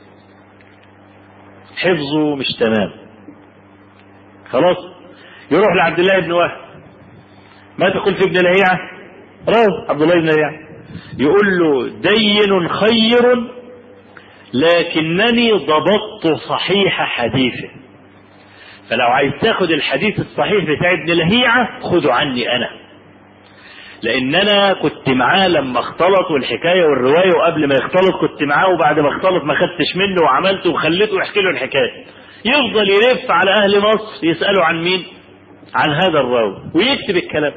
حفظه مش تمام. خلاص. يروح لعبد الله بن وهب، ما تقول في ابن لهيعة؟ راس عبد الله بن لهيعة يقول له دين خير لكنني ضبطت صحيح حديثه، فلو عايز تاخد الحديث الصحيح بتاع ابن لهيعة خده عني انا، لان انا كنت معاه لما اختلط والحكايه والروايه، وقبل ما يختلط كنت معاه، وبعد ما اختلط ما خدتش منه وعملته وخليته يحكي له الحكايه. يفضل يلف على اهل مصر يسالوا عن مين؟ عن هذا الراوي، ويكتب الكلام.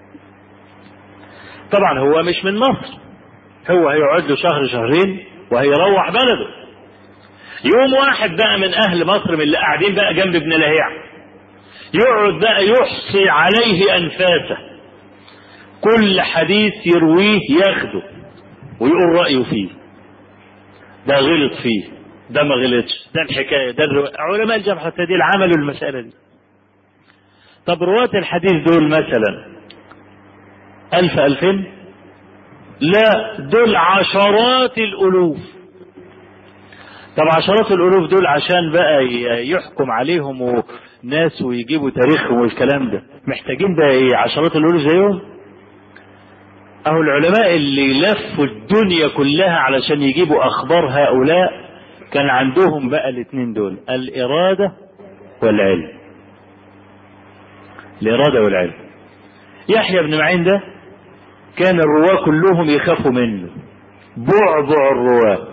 طبعا هو مش من مصر، هو هيقعد له شهر شهرين وهيروح بلده. يوم واحد بقى من اهل مصر من اللي قاعدين بقى جنب ابن لهيعة يقعد بقى يحصي عليه انفاسه، كل حديث يرويه ياخده ويقول رأيه فيه، ده غلط فيه، ده ما غلطش، ده الحكاية، ده الرواية. علماء الجرح والتعديل عملوا المسألة دي. طب رواة الحديث دول مثلا ألف ألفين؟ لا، دول عشرات الألوف. طب عشرات الألوف دول عشان بقى يحكم عليهم ناس ويجيبوا تاريخهم والكلام ده، محتاجين بقى ايه؟ عشرات الألوف زيهم؟ اهو العلماء اللي لفوا الدنيا كلها علشان يجيبوا اخبار هؤلاء كان عندهم بقى الاثنين دول، الإرادة والعلم. الإرادة والعلم. يحيى بن معين ده كان الرواة كلهم يخافوا منه، بعبع الرواة.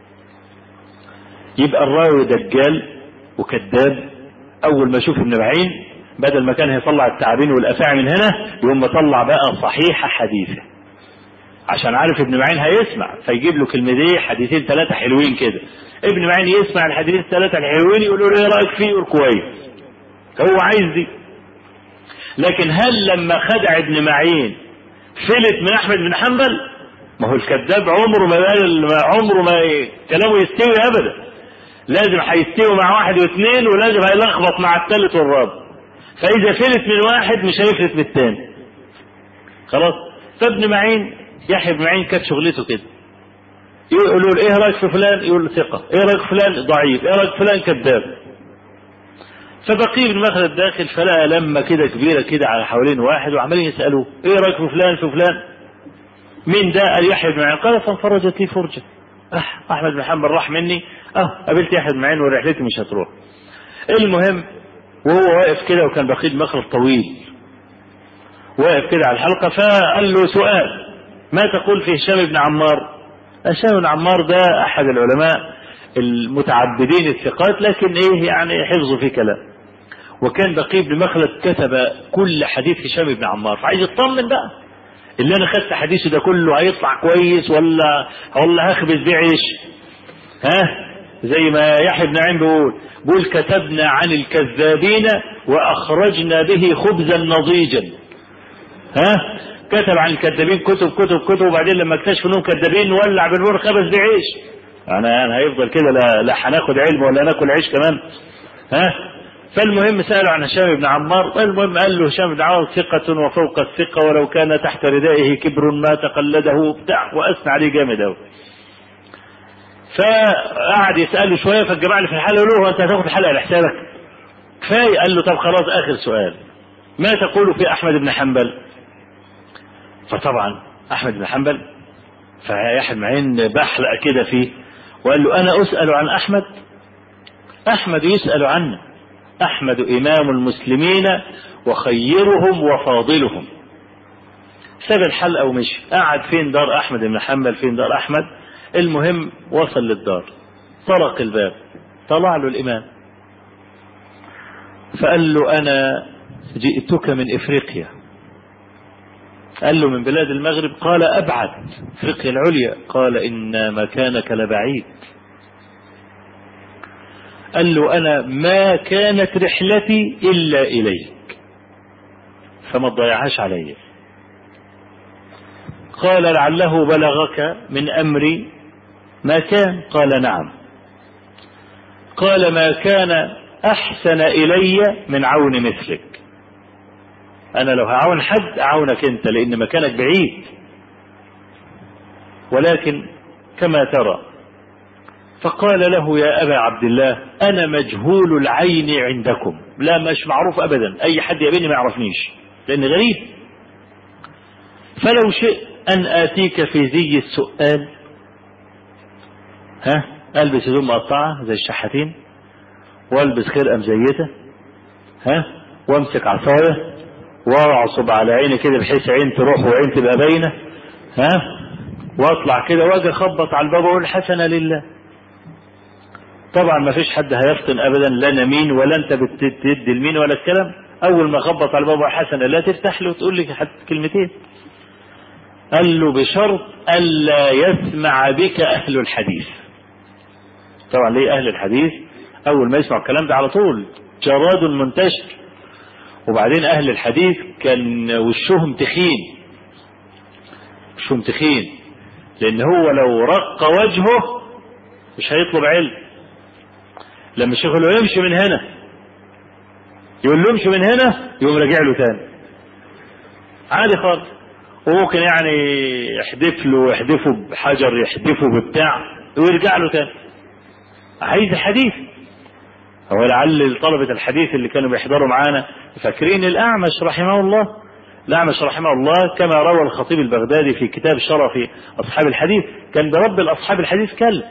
يبقى الراوي دجال وكذاب، اول ما يشوف ابن معين بدل ما كان هيطلع التعابين والافاعي من هنا يقوم مطلع بقى صحيح حديثه، عشان عارف ابن معين هيسمع فيجيب له كلمتين حديثين ثلاثه حلوين كده. ابن معين يسمع الحديثين الثلاثه الحلوين يقول له ايه رايك فيه؟ يقول كويس، هو عايز دي. لكن هل لما خدع ابن معين فلت من احمد بن حنبل؟ ما هو الكذاب عمره ما عمره ما كلامه يستوي ابدا، لازم هيستوي مع واحد واثنين، ولازم هيلخبط مع الثالث والرابع. فاذا فلت من واحد مش هيفلت من الثاني. خلاص. فابن معين يحيى بن معين كانت شغلته كده، يقولوا له ايه رايك في فلان؟ يقول ثقه. ايه رايك في فلان؟ ضعيف. ايه رايك في فلان؟ كذاب. فبقي بن مخلد داخل فلقى لما كده كبيره كده على حوالين واحد وعمالين يسالوه ايه رايك في فلان في فلان؟ مين ده؟ قال يحيى بن معين. قال فانفرجت لي فرجه. أح احمد بن حنبل راح مني، اه قابلت يحيى بن معين ورحلتي مش هتروح. المهم وهو واقف كده، وكان بقي بن مخلد طويل واقف كده على الحلقه، فقال له سؤال: ما تقول في هشام بن عمار؟ هشام بن عمار ده احد العلماء المتعبدين الثقات، لكن ايه يعني حفظه في كلام. وكان بقي بن مخلد كتب كل حديث هشام بن عمار، فعايز يطمن بقى اللي انا خدت حديثه ده كله هيطلع كويس ولا ولا هخبز بيه عيش؟ ها؟ زي ما يحيى بن معين بيقول بيقول كتبنا عن الكذابين واخرجنا به خبزا نضيجا. ها؟ كتب عن الكذابين كتب كتب كتب، وبعدين لما اكتشف انهم كذابين ولع بالنور خبز بيه عيش. انا انا هيفضل كده لا لا هناخد علم ولا ناكل عيش كمان؟ ها؟ فالمهم سألوا عن هشام بن عمار، المهم قال له هشام بن عمار ثقة وفوق الثقة، ولو كان تحت ردائه كبر ما تقلده بتاع، وأثنى عليه جامد أوي. فقعد يسأله شوية، فالجماعة اللي في الحلقة قالوا له أنت هتاخد الحلقة لحسابك كفاية. قال له طب خلاص آخر سؤال، ما تقول في أحمد بن حنبل؟ فطبعا أحمد بن حنبل فيحيى بن معين بحلق كده فيه وقال له أنا أسأل عن أحمد؟ أحمد يسأل عنه، أحمد إمام المسلمين وخيرهم وفاضلهم. ساب الحلقة ومشي. قعد فين دار أحمد بن حنبل؟ فين دار أحمد؟ المهم وصل للدار، طرق الباب، طلع له الإمام فقال له أنا جئتك من إفريقيا. قال له من بلاد المغرب؟ قال أبعد، إفريقيا العليا. قال إن مكانك لبعيد. قال له أنا ما كانت رحلتي إلا إليك فما تضيعهاش علي. قال لعله بلغك من أمري ما كان؟ قال نعم. قال ما كان أحسن إلي من عون مثلك. أنا لو هعون حد أعونك أنت لأن مكانك بعيد، ولكن كما ترى. فقال له يا أبا عبد الله أنا مجهول العين عندكم، لا مش معروف أبدا، أي حد يبيني ما يعرفنيش لأن غريب. فلو شئت أن آتيك في زي السؤال، ها، ألبس هدوم مقطعة زي الشحاتين، والبس خرقة مزيتة، ها، وامسك عصاية واعصب على عيني كده بحيث عين تروح وعين تبقى باينه، ها، واطلع كده واجي اخبط على الباب واقول حسنه لله. طبعا ما فيش حد هيفطن ابدا، لا انا مين ولا انت بتدي لمين ولا الكلام. اول ما اخبط على الباب حسنه لا تفتح له وتقول لي حتى كلمتين. قال له بشرط الا يسمع بك اهل الحديث. طبعا ليه اهل الحديث؟ اول ما يسمع الكلام ده على طول جراد منتشر. وبعدين اهل الحديث كان وشهم تخين، وشهم تخين، لان هو لو رق وجهه مش هيطلب علم. لما الشيخ يقول له يمشي من هنا، يقول له يمشي من هنا، يقوم راجع له تاني عادي خالص. وممكن يعني يحدف له، يحدفه بحجر، يحدفه ببتاع، ويرجع له تاني. عايز الحديث. هو لعل طلبة الحديث اللي كانوا بيحضروا معانا فاكرين الأعمش رحمه الله. الأعمش رحمه الله كما روى الخطيب البغدادي في كتاب شرف أصحاب الحديث، كان برب الأصحاب الحديث كلب،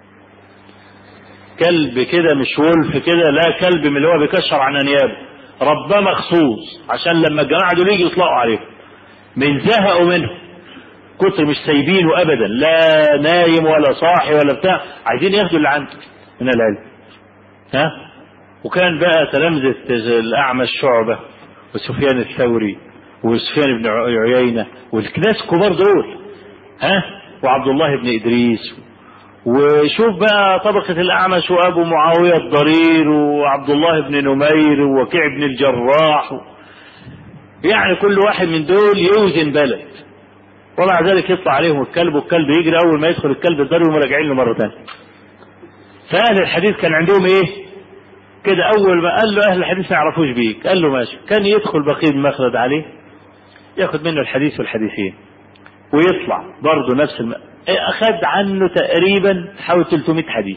كلب كده مش ولف كده، لا كلب من اللي هو بيكشر عن أنيابه، رباه مخصوص عشان لما الجماعة دول يجوا يطلقوا عليه من زهقوا منه، كتر مش سايبينه أبدا، لا نايم ولا صاحي ولا بتاع، عايزين ياخدوا اللي عنده من العلم. ها. وكان بقى تلامذة الأعمش شعبة وسفيان الثوري وسفيان بن عيينة والناس كبار دول، ها، وعبد الله بن إدريس. وشوف بقى طبقة الأعمش وأبو معاوية الضرير وعبد الله بن نمير ووكيع بن الجراح، يعني كل واحد من دول يوزن بلد، ومع ذلك يطلع عليهم الكلب، والكلب يجري، أول ما يدخل الكلب الضرب ومراجعين له مرة ثانية. فأهل الحديث كان عندهم إيه كده؟ أول ما قال له أهل الحديث ما يعرفوش بيك، قال له ماشي. كان يدخل بقي بن مخلد عليه ياخد منه الحديث والحديثين ويطلع برضه نفس الم... أخذ عنه تقريبا حوالي ثلاثمائة حديث.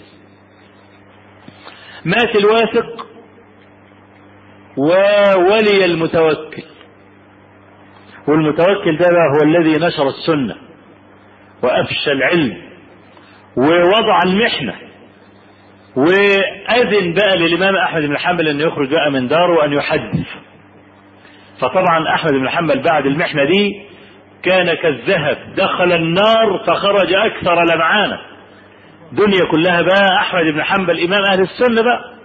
مات الواثق وولي المتوكل، والمتوكل ده هو الذي نشر السنة وأفشى العلم ووضع المحنة، وأذن بقى للإمام أحمد بن حنبل أن يخرج بقى من داره وأن يحدث. فطبعا أحمد بن حنبل بعد المحنة دي كان كالذهب، دخل النار فخرج أكثر لمعانا، دنيا كلها بقى أحمد بن حنبل إمام أهل السنة بقى.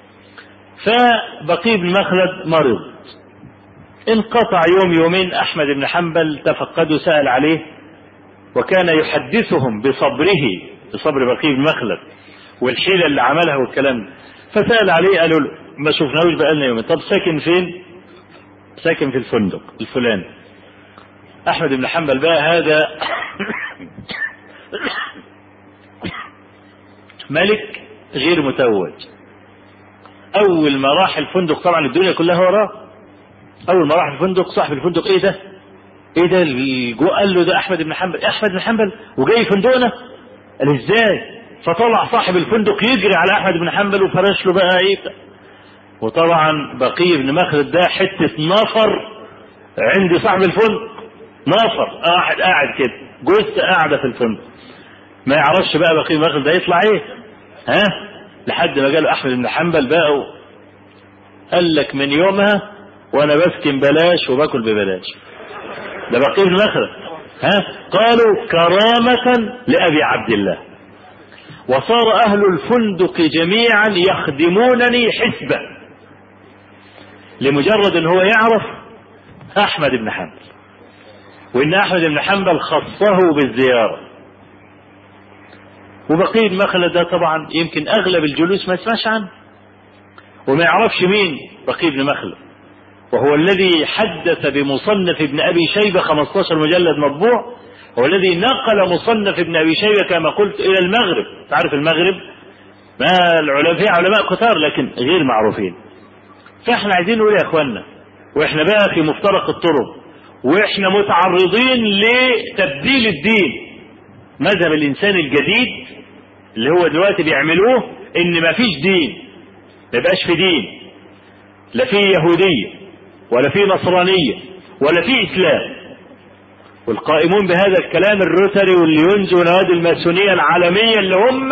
فبقي بن مخلد مرض، انقطع يوم يومين، أحمد بن حنبل تفقده سأل عليه، وكان يحدثهم بصبره، بصبر بقي بن مخلد والحيلة اللي عملها والكلام. فسأل عليه، قالوا له ما شفناهوش بقالنا يومين، طب ساكن فين؟ ساكن في الفندق الفلاني. أحمد بن حنبل بقى هذا ملك غير متوج، أول ما راح الفندق طبعا الدنيا كلها وراه، أول ما راح الفندق صاحب الفندق إيه ده؟ إيه ده اللي جو؟ قال له ده أحمد بن حنبل. أحمد بن حنبل وجاي فندقنا؟ قال إزاي؟ فطلع صاحب الفندق يجري على أحمد بن حنبل وفرش له بقى إيه. وطبعا بقي بن مخلد ده حتة نفر عند صاحب الفندق، نفر قاعد قاعد كده، جثة قاعدة في الفندق، ما يعرفش بقى بقي بن مخلد ده يطلع إيه، ها، لحد ما جاله أحمد بن حنبل بقى قال لك من يومها وأنا بسكن بلاش وباكل ببلاش. ده بقي بن مخلد، ها. قالوا كرامة لأبي عبد الله، وصار أهل الفندق جميعا يخدمونني حسبة لمجرد أن هو يعرف أحمد بن حنبل، وإن أحمد بن حنبل خصه بالزيارة. وبقي بن مخلد ده طبعا يمكن أغلب الجلوس ما يسمعش عنه وما يعرفش مين بقي بن مخلد، وهو الذي حدث بمصنف ابن أبي شيبة خمسة عشر مجلد مطبوع، هو الذي نقل مصنف ابن أبي شيبة كما قلت إلى المغرب. تعرف المغرب ما العلماء فيها علماء كتار لكن غير معروفين. فاحنا عايزين نقول يا اخوانا، واحنا بقى في مفترق الطرق، واحنا متعرضين لتبديل الدين، مذهب الانسان الجديد اللي هو دلوقتي بيعملوه ان ما فيش دين، ما يبقاش في دين، لا في يهودية ولا في نصرانية ولا في اسلام. والقائمون بهذا الكلام الروتري والليونز ونوادي الماسونية العالمية اللي هم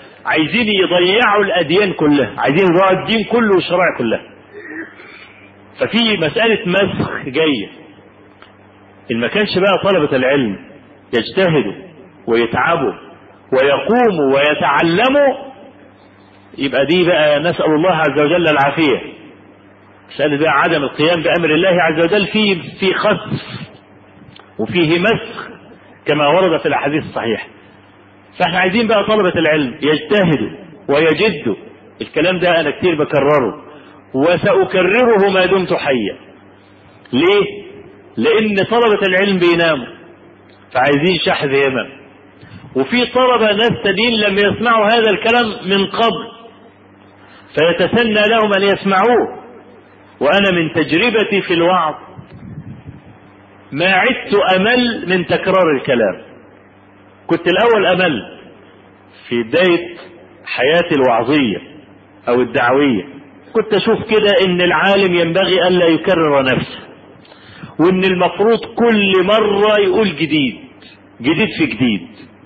عايزين يضيعوا الأديان كلها، عايزين يضيعوا الدين كله والشرائع كلها. ففي مسألة مسخ جاية. إن ما كانش بقى طلبة العلم يجتهدوا ويتعبوا ويقوموا ويتعلموا، يبقى دي بقى نسأل الله عز وجل العافية. مسألة بقى عدم القيام بأمر الله عز وجل فيه في خسف وفيه مسخ كما ورد في الأحاديث الصحيحة. فاحنا عايزين بقى طلبة العلم يجتهدوا ويجدوا. الكلام ده أنا كتير بكرره وسأكرره ما دمت حيا. ليه؟ لأن طلبة العلم بيناموا فعايزين شحذ همم، وفي طلبة ناس تانيين لم يسمعوا هذا الكلام من قبل فيتسنى لهم أن يسمعوه. وأنا من تجربتي في الوعظ ما عدت أمل من تكرار الكلام. كنت الأول أمل في بداية حياتي الوعظية أو الدعوية، كنت أشوف كده إن العالم ينبغي ألا يكرر نفسه، وإن المفروض كل مرة يقول جديد جديد في جديد.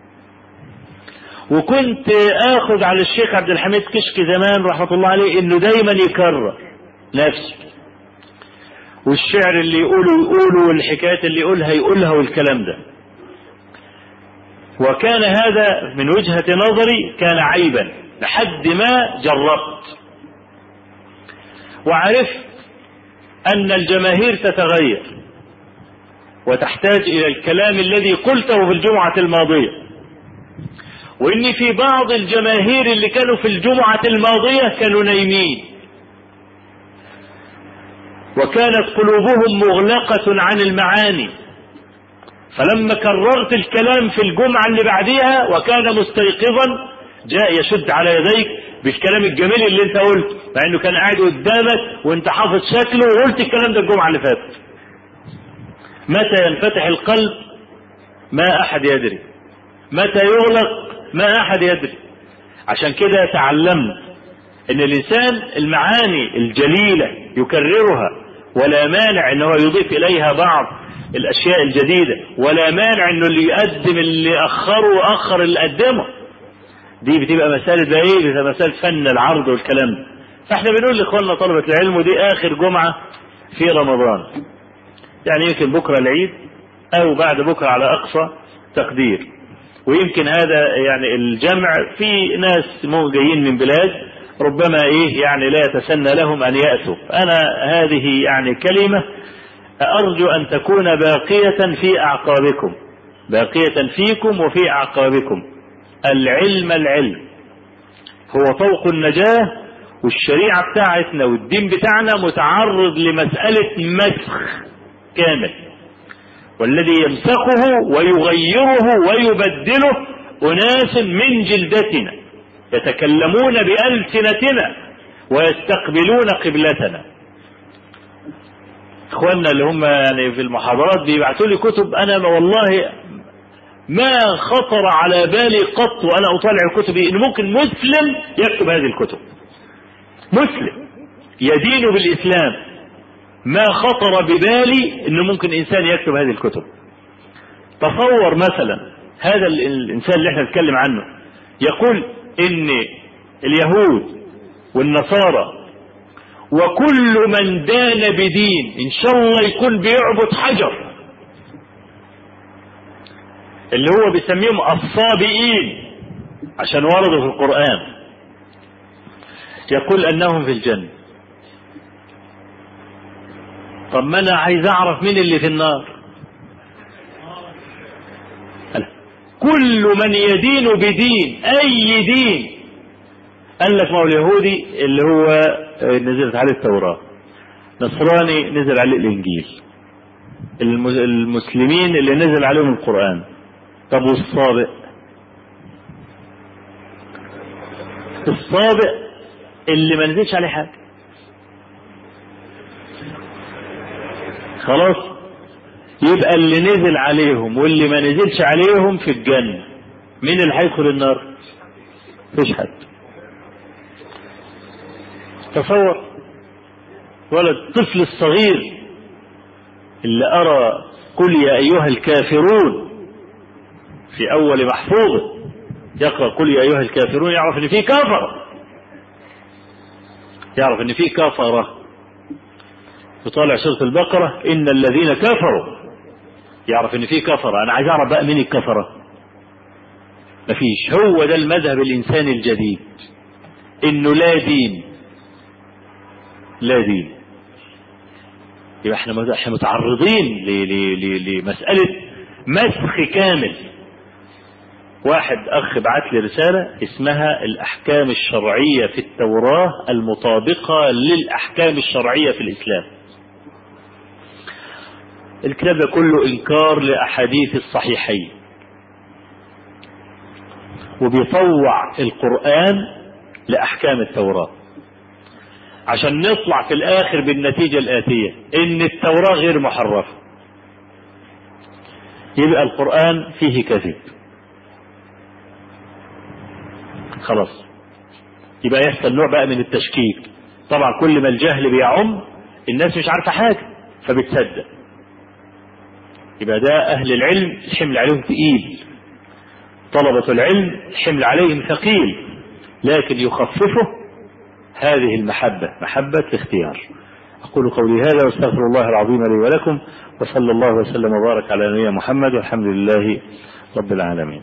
وكنت آخذ على الشيخ عبد الحميد كشك زمان رحمة الله عليه إنه دايما يكرر نفسه، والشعر اللي يقوله يقوله والحكايات اللي يقولها يقولها والكلام ده. وكان هذا من وجهة نظري كان عيبا لحد ما جربت وعرفت أن الجماهير تتغير وتحتاج إلى الكلام الذي قلته في الجمعة الماضية، وإن في بعض الجماهير اللي كانوا في الجمعة الماضية كانوا نايمين وكانت قلوبهم مغلقة عن المعاني. فلما كررت الكلام في الجمعة اللي بعدها وكان مستيقظا جاء يشد على يديك بالكلام الجميل اللي انت قلته، مع انه كان قاعد قدامك وانت حافظ شكله وقلت الكلام ده الجمعة اللي فاتت. متى ينفتح القلب ما احد يدري، متى يغلق ما احد يدري. عشان كده تعلمت ان الانسان المعاني الجليلة يكررها، ولا مانع انه يضيف اليها بعض الاشياء الجديدة، ولا مانع انه اللي يقدم اللي اخره واخر اللي قدمه. دي بتبقى مسألة ده ايه؟ بتبقى مسألة فن العرض والكلام ده. فاحنا بنقول لاخواننا طلبة العلم، ودي اخر جمعة في رمضان، يعني يمكن بكرة العيد او بعد بكرة على اقصى تقدير. ويمكن هذا يعني الجمع في ناس مو جايين من بلاد ربما ايه يعني لا يتسنى لهم ان يأتوا. انا هذه يعني كلمة ارجو ان تكون باقية في اعقابكم، باقية فيكم وفي اعقابكم. العلم العلم هو طوق النجاة، والشريعة بتاعتنا والدين بتاعنا متعرض لمسألة مسخ كامل، والذي يمسخه ويغيره ويبدله أناس من جلدتنا يتكلمون بألسنتنا ويستقبلون قبلتنا. اخواننا اللي هم يعني في المحاضرات بيبعثوا لي كتب، انا والله ما خطر على بالي قط وانا اطالع الكتب ان ممكن مسلم يكتب هذه الكتب، مسلم يدين بالاسلام، ما خطر ببالي انه ممكن انسان يكتب هذه الكتب. تصور مثلا هذا الانسان اللي احنا نتكلم عنه يقول ان اليهود والنصارى وكل من دان بدين ان شاء الله يكون بيعبد حجر، اللي هو بيسميهم الصابئين عشان وردوا في القرآن، يقول انهم في الجنة. طب ما انا عايز اعرف مين اللي في النار. كل من يدين بدين، اي دين. قال لك ما هو اليهودي اللي هو نزلت عليه التوراة، نصراني نزل عليه الانجيل، المسلمين اللي نزل عليهم القرآن. طب والصابئ؟ الصابئ اللي ما نزلش عليه حاجة خلاص، يبقى اللي نزل عليهم واللي ما نزلش عليهم في الجنة. مين اللي هيدخل النار؟ مفيش حد. تصور ولد الطفل الصغير اللي أرى قل يا أيها الكافرون في أول محفوظ يقرأ قل يا أيها الكافرون، يعرف إن فيه كفر، يعرف إن فيه كفرة. يطالع سورة البقرة إن الذين كفروا، يعرف إن في كفرة. أنا عايز أعرف بقى مين الكفرة؟ مفيش. هو ده المذهب الإنساني الجديد، إنه لا دين، لا دين. يبقى احنا احنا متعرضين لمسألة مسخ كامل. واحد أخ بعت لي رسالة اسمها الأحكام الشرعية في التوراة المطابقة للأحكام الشرعية في الإسلام. الكتاب ده كله إنكار لأحاديث الصحيحين، وبيطوع القرآن لأحكام التوراة عشان نطلع في الآخر بالنتيجة الآتية إن التوراة غير محرفة. يبقى القرآن فيه كذب، خلاص. يبقى يحصل نوع بقى من التشكيك. طبعا كل ما الجهل بيعم الناس مش عارفة حاجة فبتصدق. يبقى ده أهل العلم الحمل عليهم ثقيل، طلبة العلم الحمل عليهم ثقيل، لكن يخففه هذه المحبة، محبة الاختيار. أقول قولي هذا واستغفر الله العظيم لي ولكم، وصلى الله وسلم وبارك على نبينا محمد والحمد لله رب العالمين.